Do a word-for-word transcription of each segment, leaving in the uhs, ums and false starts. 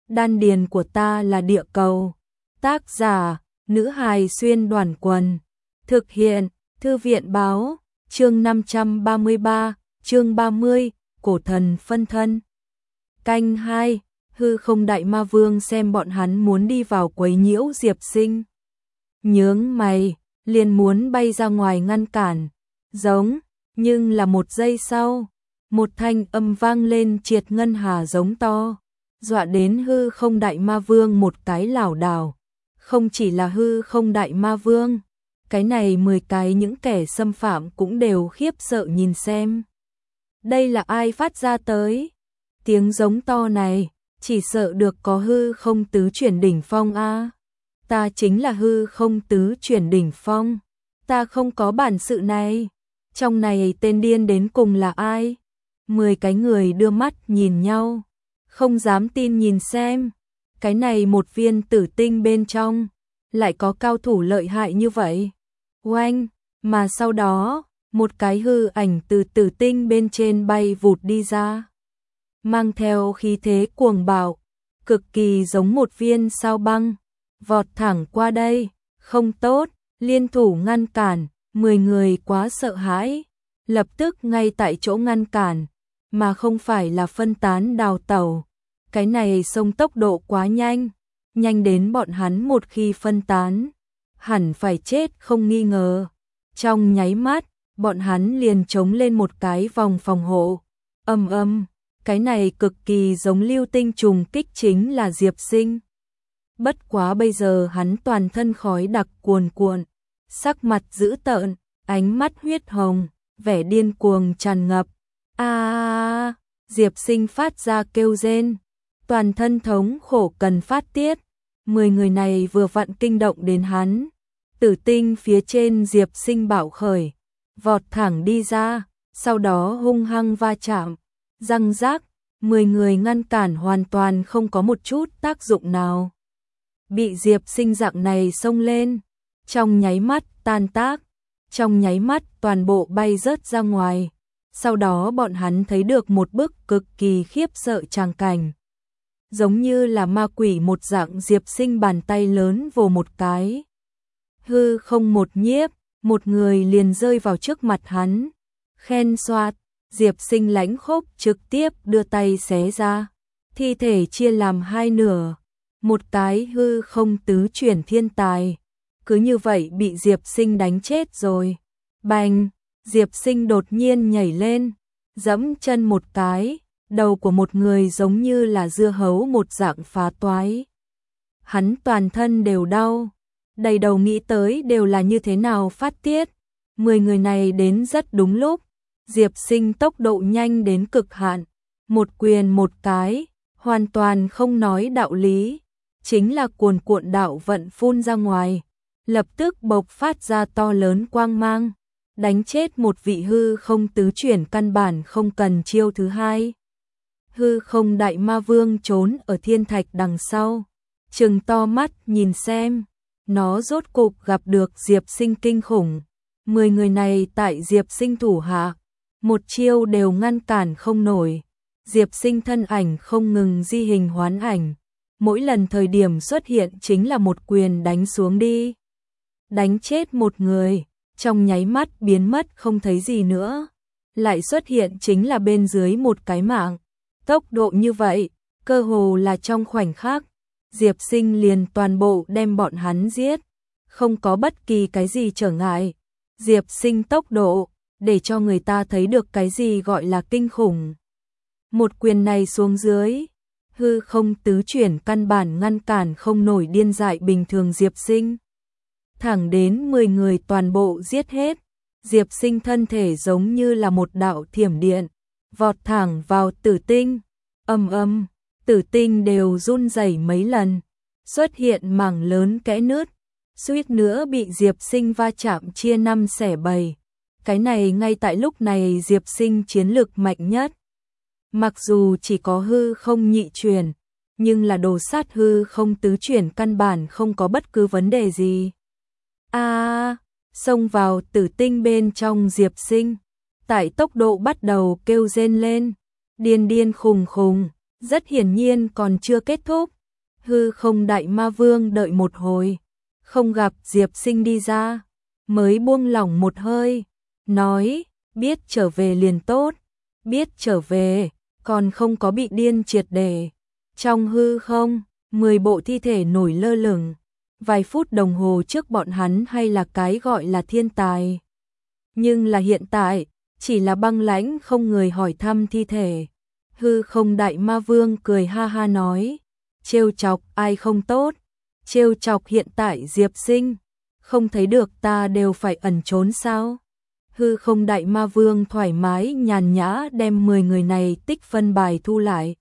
đan điền của ta là địa cầu. Tác giả, nữ hài xuyên đoàn quần. Thực hiện, thư viện báo, chương năm trăm ba mươi ba, chương ba mươi, cổ thần phân thân. Canh hai, hư không đại ma vương xem bọn hắn muốn đi vào quấy nhiễu Diệp Sinh. Nhướng mày, liền muốn bay ra ngoài ngăn cản. Giống, nhưng là một giây sau, một thanh âm vang lên triệt ngân hà giống to, dọa đến hư không đại ma vương một cái lảo đảo. Không chỉ là hư không đại ma vương, cái này mười cái những kẻ xâm phạm cũng đều khiếp sợ nhìn xem. Đây là ai phát ra tới? Tiếng giống to này, chỉ sợ được có hư không tứ chuyển đỉnh phong a. Ta chính là hư không tứ chuyển đỉnh phong, ta không có bản sự này. Trong này tên điên đến cùng là ai? Mười cái người đưa mắt nhìn nhau, không dám tin nhìn xem. Cái này một viên tử tinh bên trong, lại có cao thủ lợi hại như vậy. Oanh, mà sau đó, một cái hư ảnh từ tử tinh bên trên bay vụt đi ra. Mang theo khí thế cuồng bạo, cực kỳ giống một viên sao băng, vọt thẳng qua đây. Không tốt, liên thủ ngăn cản, mười người quá sợ hãi, lập tức ngay tại chỗ ngăn cản, mà không phải là phân tán đào tẩu. Cái này xông tốc độ quá nhanh, nhanh đến bọn hắn một khi phân tán, hẳn phải chết không nghi ngờ. Trong nháy mắt, bọn hắn liền chống lên một cái vòng phòng hộ. Âm âm, cái này cực kỳ giống lưu tinh trùng kích chính là Diệp Sinh. Bất quá bây giờ hắn toàn thân khói đặc cuồn cuộn, sắc mặt dữ tợn, ánh mắt huyết hồng, vẻ điên cuồng tràn ngập. A, à, Diệp Sinh phát ra kêu rên, toàn thân thống khổ cần phát tiết. Mười người này vừa vặn kinh động đến hắn. Tử tinh phía trên Diệp Sinh bạo khởi, vọt thẳng đi ra, sau đó hung hăng va chạm, răng rác. Mười người ngăn cản hoàn toàn không có một chút tác dụng nào. Bị Diệp Sinh dạng này xông lên, trong nháy mắt tan tác, trong nháy mắt toàn bộ bay rớt ra ngoài. Sau đó bọn hắn thấy được một bức cực kỳ khiếp sợ tràng cảnh. Giống như là ma quỷ một dạng, Diệp Sinh bàn tay lớn vồ một cái. Hư không một nhiếp, một người liền rơi vào trước mặt hắn. Khen xoạt, Diệp Sinh lãnh khốc trực tiếp đưa tay xé ra. Thi thể chia làm hai nửa. Một cái hư không tứ chuyển thiên tài, cứ như vậy bị Diệp Sinh đánh chết rồi. Bành, Diệp Sinh đột nhiên nhảy lên, giẫm chân một cái, đầu của một người giống như là dưa hấu một dạng phá toái. Hắn toàn thân đều đau, đầy đầu nghĩ tới đều là như thế nào phát tiết. Mười người này đến rất đúng lúc, Diệp Sinh tốc độ nhanh đến cực hạn, một quyền một cái, hoàn toàn không nói đạo lý. Chính là cuồn cuộn đạo vận phun ra ngoài, lập tức bộc phát ra to lớn quang mang, đánh chết một vị hư không tứ chuyển, căn bản không cần chiêu thứ hai. Hư không đại ma vương trốn ở thiên thạch đằng sau, trừng to mắt nhìn xem, nó rốt cục gặp được Diệp Sinh kinh khủng. Mười người này tại Diệp Sinh thủ hạ, một chiêu đều ngăn cản không nổi. Diệp Sinh thân ảnh không ngừng di hình hoán ảnh, mỗi lần thời điểm xuất hiện chính là một quyền đánh xuống đi. Đánh chết một người, trong nháy mắt biến mất không thấy gì nữa. Lại xuất hiện chính là bên dưới một cái mạng. Tốc độ như vậy, cơ hồ là trong khoảnh khắc, Diệp Sinh liền toàn bộ đem bọn hắn giết. Không có bất kỳ cái gì trở ngại. Diệp Sinh tốc độ, để cho người ta thấy được cái gì gọi là kinh khủng. Một quyền này xuống dưới, hư không tứ chuyển căn bản ngăn cản không nổi điên dại bình thường Diệp Sinh. Thẳng đến mười người toàn bộ giết hết, Diệp Sinh thân thể giống như là một đạo thiểm điện, vọt thẳng vào tử tinh. Âm âm, tử tinh đều run rẩy mấy lần, xuất hiện mảng lớn kẽ nứt, suýt nữa bị Diệp Sinh va chạm chia năm xẻ bảy. Cái này ngay tại lúc này Diệp Sinh chiến lực mạnh nhất. Mặc dù chỉ có hư không nhị chuyển, nhưng là đồ sát hư không tứ chuyển căn bản không có bất cứ vấn đề gì. A, à, xông vào tử tinh bên trong Diệp Sinh, tại tốc độ bắt đầu kêu rên lên, điên điên khùng khùng, rất hiển nhiên còn chưa kết thúc. Hư không đại ma vương đợi một hồi, không gặp Diệp Sinh đi ra, mới buông lỏng một hơi, nói, biết trở về liền tốt, biết trở về, còn không có bị điên triệt để. Trong hư không, mười bộ thi thể nổi lơ lửng, vài phút đồng hồ trước bọn hắn hay là cái gọi là thiên tài. Nhưng là hiện tại, chỉ là băng lãnh không người hỏi thăm thi thể. Hư không đại ma vương cười ha ha nói, trêu chọc ai không tốt, trêu chọc hiện tại Diệp Sinh, không thấy được ta đều phải ẩn trốn sao? Hư không đại ma vương thoải mái nhàn nhã đem mười người này tích phân bài thu lại.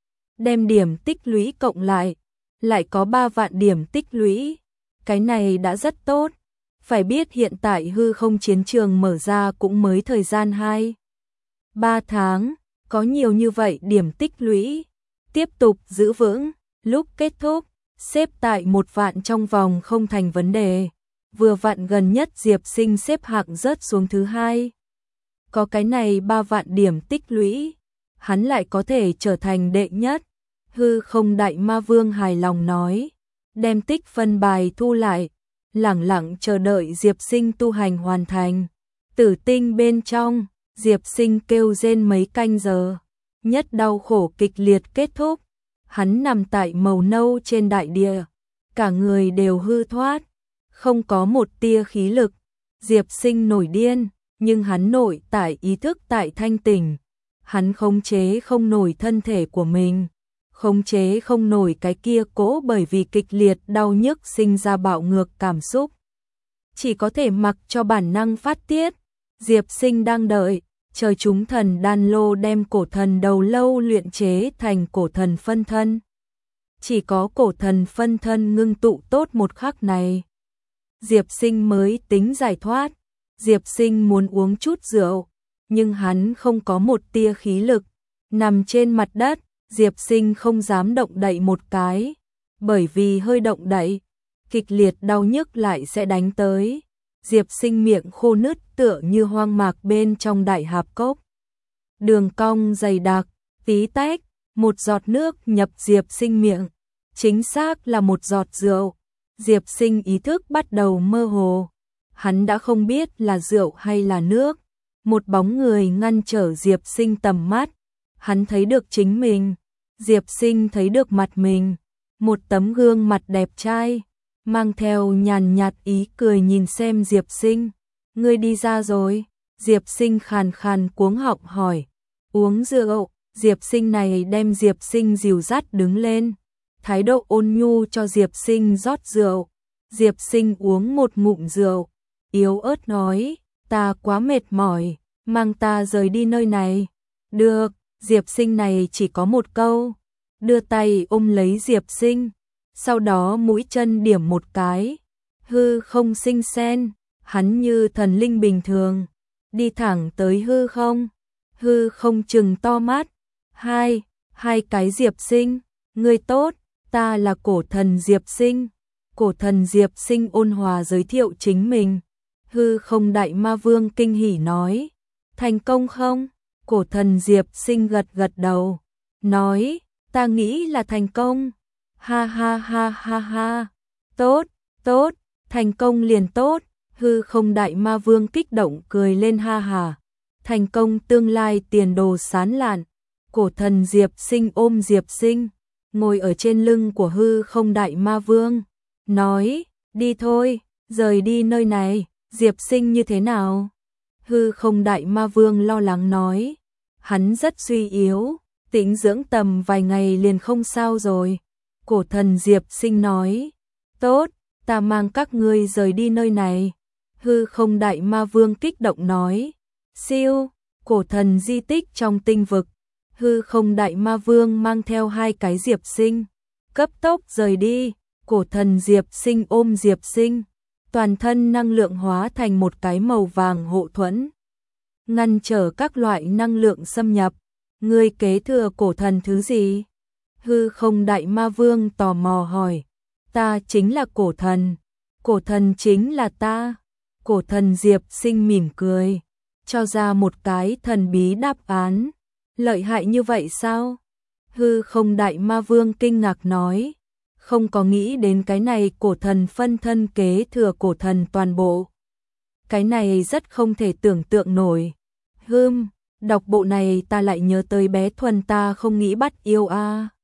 Đem điểm tích lũy cộng lại, lại có ba vạn điểm tích lũy. Cái này đã rất tốt. Phải biết hiện tại hư không chiến trường mở ra cũng mới thời gian hai ba tháng, có nhiều như vậy điểm tích lũy. Tiếp tục giữ vững, lúc kết thúc, xếp tại một vạn trong vòng không thành vấn đề. Vừa vạn gần nhất Diệp Sinh xếp hạng rớt xuống thứ hai. Có cái này ba vạn điểm tích lũy, hắn lại có thể trở thành đệ nhất. Hư không đại ma vương hài lòng nói, đem tích phân bài thu lại, lẳng lặng chờ đợi Diệp Sinh tu hành hoàn thành. Tử tinh bên trong, Diệp Sinh kêu rên mấy canh giờ, nhất đau khổ kịch liệt kết thúc. Hắn nằm tại màu nâu trên đại địa, cả người đều hư thoát, không có một tia khí lực. Diệp Sinh nổi điên, nhưng hắn nội tại ý thức tại thanh tỉnh. Hắn khống chế không nổi thân thể của mình, khống chế không nổi cái kia cố bởi vì kịch liệt đau nhức sinh ra bạo ngược cảm xúc. Chỉ có thể mặc cho bản năng phát tiết. Diệp Sinh đang đợi, chờ chúng thần đan lô đem cổ thần đầu lâu luyện chế thành cổ thần phân thân. Chỉ có cổ thần phân thân ngưng tụ tốt một khắc này, Diệp Sinh mới tính giải thoát. Diệp Sinh muốn uống chút rượu, nhưng hắn không có một tia khí lực. Nằm trên mặt đất, Diệp Sinh không dám động đậy một cái, bởi vì hơi động đậy, kịch liệt đau nhức lại sẽ đánh tới. Diệp Sinh miệng khô nứt tựa như hoang mạc bên trong đại hạp cốc. Đường cong dày đặc, tí tách, một giọt nước nhập Diệp Sinh miệng, chính xác là một giọt rượu. Diệp Sinh ý thức bắt đầu mơ hồ, hắn đã không biết là rượu hay là nước. Một bóng người ngăn trở Diệp Sinh tầm mắt, hắn thấy được chính mình, Diệp Sinh thấy được mặt mình, một tấm gương mặt đẹp trai, mang theo nhàn nhạt ý cười nhìn xem Diệp Sinh. Ngươi đi ra rồi? Diệp Sinh khàn khàn cuống họng hỏi. Uống rượu. Diệp Sinh này đem Diệp Sinh dìu dắt đứng lên, thái độ ôn nhu cho Diệp Sinh rót rượu. Diệp Sinh uống một ngụm rượu, yếu ớt nói, ta quá mệt mỏi, mang ta rời đi nơi này. Được. Diệp Sinh này chỉ có một câu, đưa tay ôm lấy Diệp Sinh, sau đó mũi chân điểm một cái, hư không sinh sen, hắn như thần linh bình thường, đi thẳng tới hư không. Hư không trừng to mắt, hai, hai cái Diệp Sinh, ngươi tốt, ta là cổ thần Diệp Sinh. Cổ thần Diệp Sinh ôn hòa giới thiệu chính mình. Hư không đại ma vương kinh hỉ nói, thành công không? Cổ thần Diệp Sinh gật gật đầu, nói, ta nghĩ là thành công. Ha ha ha ha ha, tốt, tốt, thành công liền tốt. Hư không đại ma vương kích động cười lên ha hà, thành công tương lai tiền đồ sáng lạn. Cổ thần Diệp Sinh ôm Diệp Sinh, ngồi ở trên lưng của hư không đại ma vương, nói, đi thôi, rời đi nơi này. Diệp Sinh như thế nào? Hư không đại ma vương lo lắng nói, hắn rất suy yếu, tĩnh dưỡng tầm vài ngày liền không sao rồi. Cổ thần Diệp Sinh nói, tốt, ta mang các ngươi rời đi nơi này. Hư không đại ma vương kích động nói, siêu, cổ thần di tích trong tinh vực. Hư không đại ma vương mang theo hai cái Diệp Sinh, cấp tốc rời đi. Cổ thần Diệp Sinh ôm Diệp Sinh, toàn thân năng lượng hóa thành một cái màu vàng hộ thuẫn, ngăn trở các loại năng lượng xâm nhập. Ngươi kế thừa cổ thần thứ gì? Hư không đại ma vương tò mò hỏi. Ta chính là cổ thần, cổ thần chính là ta. Cổ thần Diệp Sinh mỉm cười, cho ra một cái thần bí đáp án. Lợi hại như vậy sao? Hư không đại ma vương kinh ngạc nói. không có nghĩ đến cái này cổ thần phân thân kế thừa cổ thần toàn bộ. Cái này rất không thể tưởng tượng nổi. Hưm, đọc bộ này ta lại nhớ tới bé Thuần ta không nghĩ bắt yêu a.